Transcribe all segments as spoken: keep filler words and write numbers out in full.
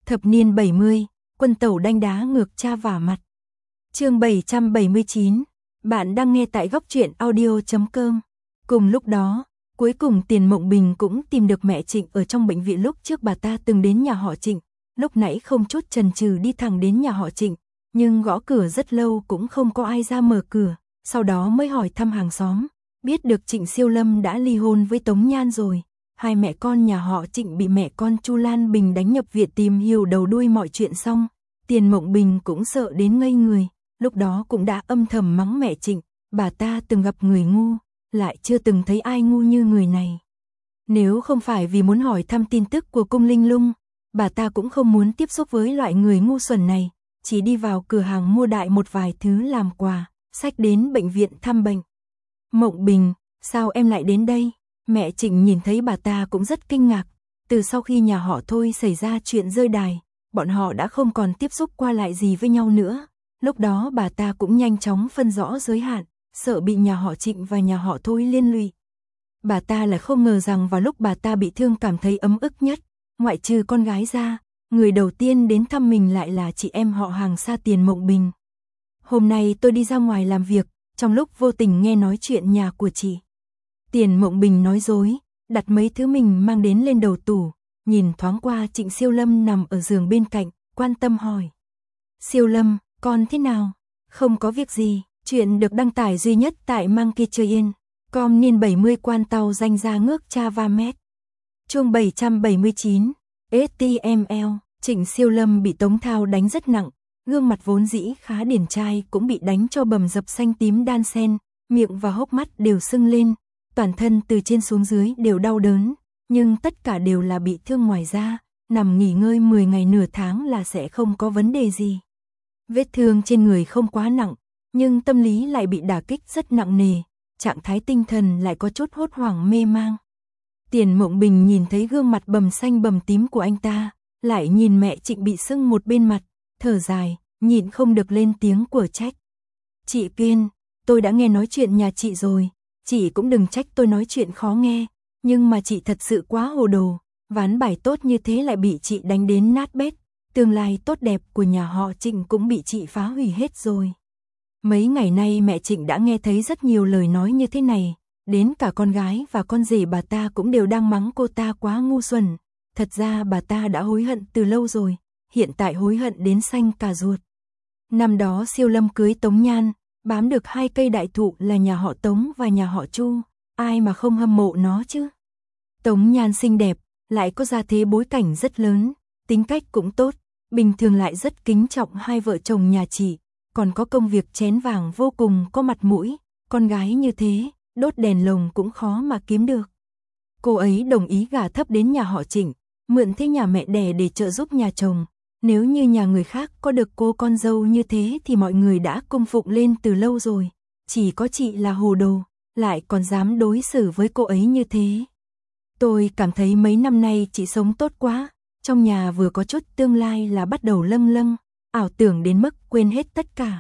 Thập niên bảy mươi, quân tẩu đanh đá ngược cha vả mặt. Chương bảy trăm bảy mươi chín, bạn đang nghe tại góc truyện audio chấm com. Cùng lúc đó, cuối cùng Tiền Mộng Bình cũng tìm được mẹ Trịnh ở trong bệnh viện lúc trước bà ta từng đến nhà họ Trịnh, lúc nãy không chút chần chừ đi thẳng đến nhà họ Trịnh, nhưng gõ cửa rất lâu cũng không có ai ra mở cửa, sau đó mới hỏi thăm hàng xóm, biết được Trịnh Siêu Lâm đã ly hôn với Tống Nhan rồi. Hai mẹ con nhà họ Trịnh bị mẹ con Chu Lan Bình đánh nhập viện tìm hiểu đầu đuôi mọi chuyện xong, Tiền Mộng Bình cũng sợ đến ngây người, lúc đó cũng đã âm thầm mắng mẹ Trịnh, bà ta từng gặp người ngu, lại chưa từng thấy ai ngu như người này. Nếu không phải vì muốn hỏi thăm tin tức của Cung Linh Lung, bà ta cũng không muốn tiếp xúc với loại người ngu xuẩn này, chỉ đi vào cửa hàng mua đại một vài thứ làm quà, xách đến bệnh viện thăm bệnh. Mộng Bình, sao em lại đến đây? Mẹ Trịnh nhìn thấy bà ta cũng rất kinh ngạc, từ sau khi nhà họ Thôi xảy ra chuyện rơi đài, bọn họ đã không còn tiếp xúc qua lại gì với nhau nữa, lúc đó bà ta cũng nhanh chóng phân rõ giới hạn, sợ bị nhà họ Trịnh và nhà họ Thôi liên lụy. Bà ta là không ngờ rằng vào lúc bà ta bị thương cảm thấy ấm ức nhất, ngoại trừ con gái ra, người đầu tiên đến thăm mình lại là chị em họ hàng xa Tiền Mộng Bình. Hôm nay tôi đi ra ngoài làm việc, trong lúc vô tình nghe nói chuyện nhà của chị. Tiền Mộng Bình nói dối, đặt mấy thứ mình mang đến lên đầu tủ, nhìn thoáng qua Trịnh Siêu Lâm nằm ở giường bên cạnh, quan tâm hỏi. Siêu Lâm, con thế nào? Không có việc gì, chuyện được đăng tải duy nhất tại Monkey Chơi Yên, com niên bảy mươi quan tàu danh ra ngước cha va mét. Chương bảy trăm bảy mươi chín, ét tê em lờ, Trịnh Siêu Lâm bị Tống Thao đánh rất nặng, gương mặt vốn dĩ khá điển trai cũng bị đánh cho bầm dập xanh tím đan xen, miệng và hốc mắt đều sưng lên. Toàn thân từ trên xuống dưới đều đau đớn, nhưng tất cả đều là bị thương ngoài da, nằm nghỉ ngơi mười ngày nửa tháng là sẽ không có vấn đề gì. Vết thương trên người không quá nặng, nhưng tâm lý lại bị đả kích rất nặng nề, trạng thái tinh thần lại có chút hốt hoảng mê mang. Tiền Mộng Bình nhìn thấy gương mặt bầm xanh bầm tím của anh ta, lại nhìn mẹ Trịnh bị sưng một bên mặt, thở dài, nhịn không được lên tiếng của trách. Chị Kiên, tôi đã nghe nói chuyện nhà chị rồi. Chị cũng đừng trách tôi nói chuyện khó nghe, nhưng mà chị thật sự quá hồ đồ, ván bài tốt như thế lại bị chị đánh đến nát bét, tương lai tốt đẹp của nhà họ Trịnh cũng bị chị phá hủy hết rồi. Mấy ngày nay mẹ Trịnh đã nghe thấy rất nhiều lời nói như thế này, đến cả con gái và con rể bà ta cũng đều đang mắng cô ta quá ngu xuẩn, thật ra bà ta đã hối hận từ lâu rồi, hiện tại hối hận đến xanh cả ruột. Năm đó Siêu Lâm cưới Tống Nhan, bám được hai cây đại thụ là nhà họ Tống và nhà họ Chu, ai mà không hâm mộ nó chứ. Tống Nhan xinh đẹp, lại có gia thế bối cảnh rất lớn, tính cách cũng tốt, bình thường lại rất kính trọng hai vợ chồng nhà chị, còn có công việc chén vàng vô cùng có mặt mũi, con gái như thế, đốt đèn lồng cũng khó mà kiếm được. Cô ấy đồng ý gả thấp đến nhà họ Trịnh, mượn thế nhà mẹ đẻ để trợ giúp nhà chồng. Nếu như nhà người khác có được cô con dâu như thế thì mọi người đã cung phụng lên từ lâu rồi, chỉ có chị là hồ đồ, lại còn dám đối xử với cô ấy như thế. Tôi cảm thấy mấy năm nay chị sống tốt quá, trong nhà vừa có chút tương lai là bắt đầu lâng lâng, ảo tưởng đến mức quên hết tất cả.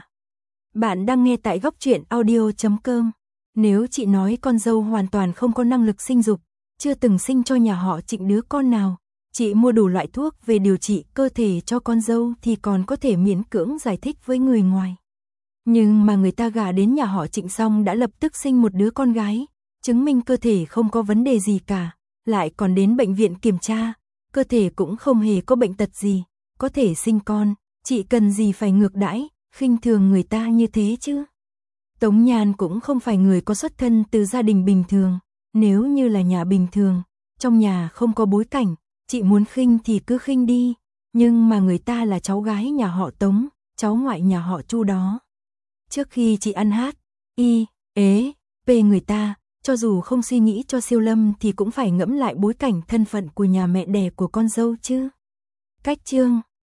Bạn đang nghe tại góc truyện audio chấm com. Nếu chị nói con dâu hoàn toàn không có năng lực sinh dục, chưa từng sinh cho nhà họ Trịnh đứa con nào, chị mua đủ loại thuốc về điều trị cơ thể cho con dâu thì còn có thể miễn cưỡng giải thích với người ngoài. Nhưng mà người ta gả đến nhà họ Trịnh xong đã lập tức sinh một đứa con gái, chứng minh cơ thể không có vấn đề gì cả, lại còn đến bệnh viện kiểm tra, cơ thể cũng không hề có bệnh tật gì, có thể sinh con, chị cần gì phải ngược đãi, khinh thường người ta như thế chứ. Tống Nhan cũng không phải người có xuất thân từ gia đình bình thường, nếu như là nhà bình thường, trong nhà không có bối cảnh, chị muốn khinh thì cứ khinh đi, nhưng mà người ta là cháu gái nhà họ Tống, cháu ngoại nhà họ Chu đó. Trước khi chị ăn hát, y, ế, về người ta, cho dù không suy nghĩ cho Siêu Lâm thì cũng phải ngẫm lại bối cảnh thân phận của nhà mẹ đẻ của con dâu chứ. Cách chương